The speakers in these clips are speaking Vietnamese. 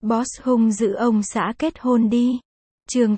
Boss hung dữ ông xã kết hôn đi. Chương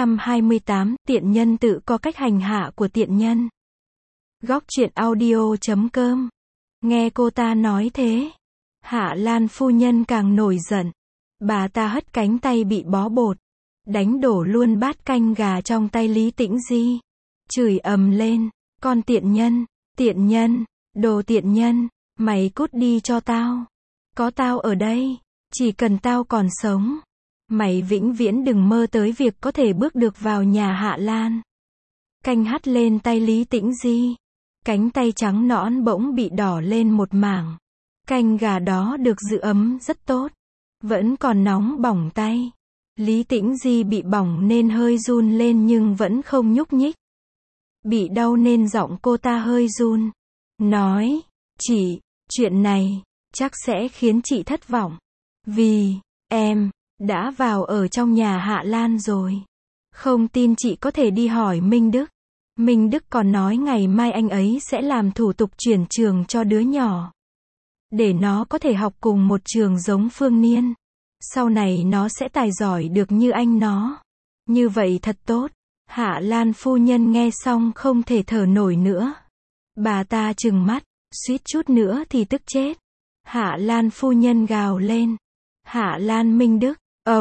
828, tiện nhân tự có cách hành hạ của tiện nhân. Góc truyện audio.com. Nghe cô ta nói thế, Hạ Lan phu nhân càng nổi giận. Bà ta hất cánh tay bị bó bột, đánh đổ luôn bát canh gà trong tay Lý Tĩnh Di, chửi ầm lên, con tiện nhân, đồ tiện nhân, mày cút đi cho tao. Có tao ở đây, chỉ cần tao còn sống, mày vĩnh viễn đừng mơ tới việc có thể bước được vào nhà Hạ Lan. Canh hắt lên tay Lý Tĩnh Di, cánh tay trắng nõn bỗng bị đỏ lên một mảng. Canh gà đó được giữ ấm rất tốt, vẫn còn nóng bỏng tay. Lý Tĩnh Di bị bỏng nên hơi run lên nhưng vẫn không nhúc nhích. Bị đau nên giọng cô ta hơi run. Nói, chị, chuyện này, chắc sẽ khiến chị thất vọng. Vì, em, đã vào ở trong nhà Hạ Lan rồi. Không tin chị có thể đi hỏi Minh Đức. Minh Đức còn nói ngày mai anh ấy sẽ làm thủ tục chuyển trường cho đứa nhỏ, để nó có thể học cùng một trường giống Phương Niên. Sau này nó sẽ tài giỏi được như anh nó. Như vậy thật tốt. Hạ Lan phu nhân nghe xong không thể thở nổi nữa. Bà ta trừng mắt, suýt chút nữa thì tức chết. Hạ Lan phu nhân gào lên. Hạ Lan Minh Đức,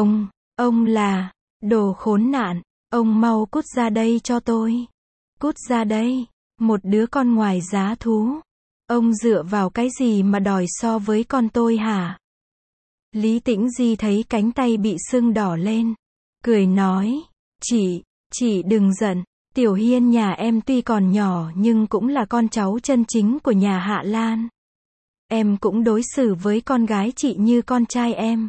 ông là, đồ khốn nạn, ông mau cút ra đây cho tôi. Cút ra đây, một đứa con ngoài giá thú. Ông dựa vào cái gì mà đòi so với con tôi hả? Lý Tĩnh Di thấy cánh tay bị sưng đỏ lên, cười nói, chị đừng giận, Tiểu Hiên nhà em tuy còn nhỏ nhưng cũng là con cháu chân chính của nhà Hạ Lan. Em cũng đối xử với con gái chị như con trai em.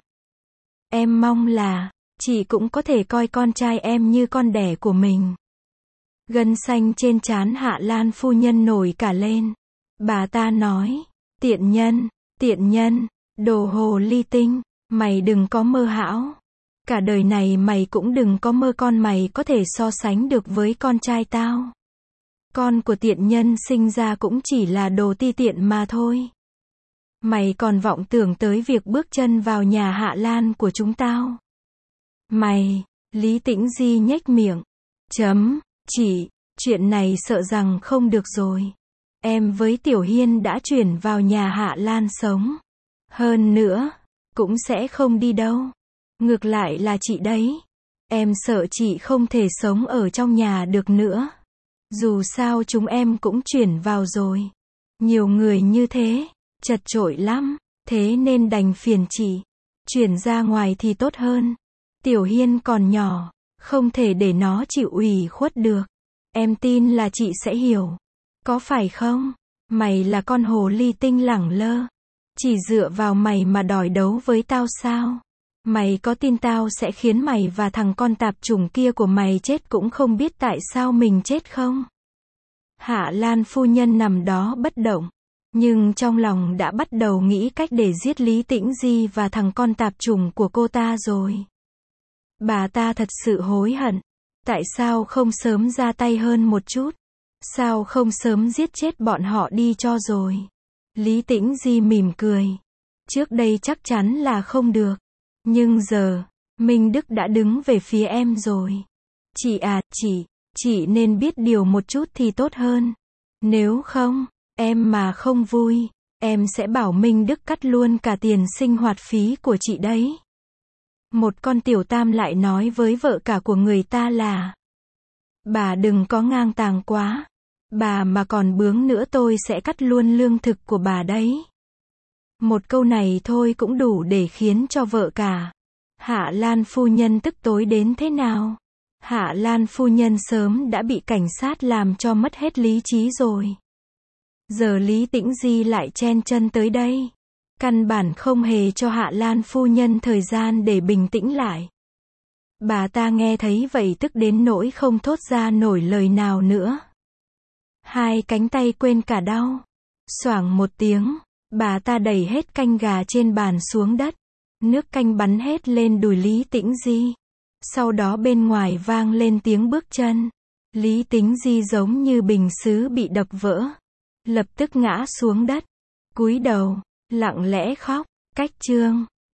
Em mong là, chị cũng có thể coi con trai em như con đẻ của mình. Gân xanh trên trán Hạ Lan phu nhân nổi cả lên. Bà ta nói, tiện nhân, đồ hồ ly tinh, mày đừng có mơ hão. Cả đời này mày cũng đừng có mơ con mày có thể so sánh được với con trai tao. Con của tiện nhân sinh ra cũng chỉ là đồ ti tiện mà thôi. Mày còn vọng tưởng tới việc bước chân vào nhà Hạ Lan của chúng tao. Mày, Lý Tĩnh Di nhếch miệng. Chị, chuyện này sợ rằng không được rồi. Em với Tiểu Hiên đã chuyển vào nhà Hạ Lan sống. Hơn nữa, cũng sẽ không đi đâu. Ngược lại là chị đấy. Em sợ chị không thể sống ở trong nhà được nữa. Dù sao chúng em cũng chuyển vào rồi. Nhiều người như thế, chật chội lắm. Thế nên đành phiền chị. Chuyển ra ngoài thì tốt hơn. Tiểu Hiên còn nhỏ, không thể để nó chịu ủy khuất được. Em tin là chị sẽ hiểu. Có phải không? Mày là con hồ ly tinh lẳng lơ. Chỉ dựa vào mày mà đòi đấu với tao sao? Mày có tin tao sẽ khiến mày và thằng con tạp chủng kia của mày chết cũng không biết tại sao mình chết không? Hạ Lan phu nhân nằm đó bất động, nhưng trong lòng đã bắt đầu nghĩ cách để giết Lý Tĩnh Di và thằng con tạp chủng của cô ta rồi. Bà ta thật sự hối hận. Tại sao không sớm ra tay hơn một chút? Sao không sớm giết chết bọn họ đi cho rồi? Lý Tĩnh Di mỉm cười. Trước đây chắc chắn là không được. Nhưng giờ, Minh Đức đã đứng về phía em rồi. Chị à, chị nên biết điều một chút thì tốt hơn. Nếu không, em mà không vui, em sẽ bảo Minh Đức cắt luôn cả tiền sinh hoạt phí của chị đấy. Một con tiểu tam lại nói với vợ cả của người ta là, bà đừng có ngang tàng quá. Bà mà còn bướng nữa tôi sẽ cắt luôn lương thực của bà đấy. Một câu này thôi cũng đủ để khiến cho vợ cả Hạ Lan phu nhân tức tối đến thế nào. Hạ Lan phu nhân sớm đã bị cảnh sát làm cho mất hết lý trí rồi. Giờ Lý Tĩnh Di lại chen chân tới đây. Căn bản không hề cho Hạ Lan phu nhân thời gian để bình tĩnh lại. Bà ta nghe thấy vậy tức đến nỗi không thốt ra nổi lời nào nữa. Hai cánh tay quên cả đau. Xoảng một tiếng, bà ta đẩy hết canh gà trên bàn xuống đất. Nước canh bắn hết lên đùi Lý Tĩnh Di. Sau đó bên ngoài vang lên tiếng bước chân. Lý Tĩnh Di giống như bình sứ bị đập vỡ. Lập tức ngã xuống đất. Cúi đầu, lặng lẽ khóc. Cách chương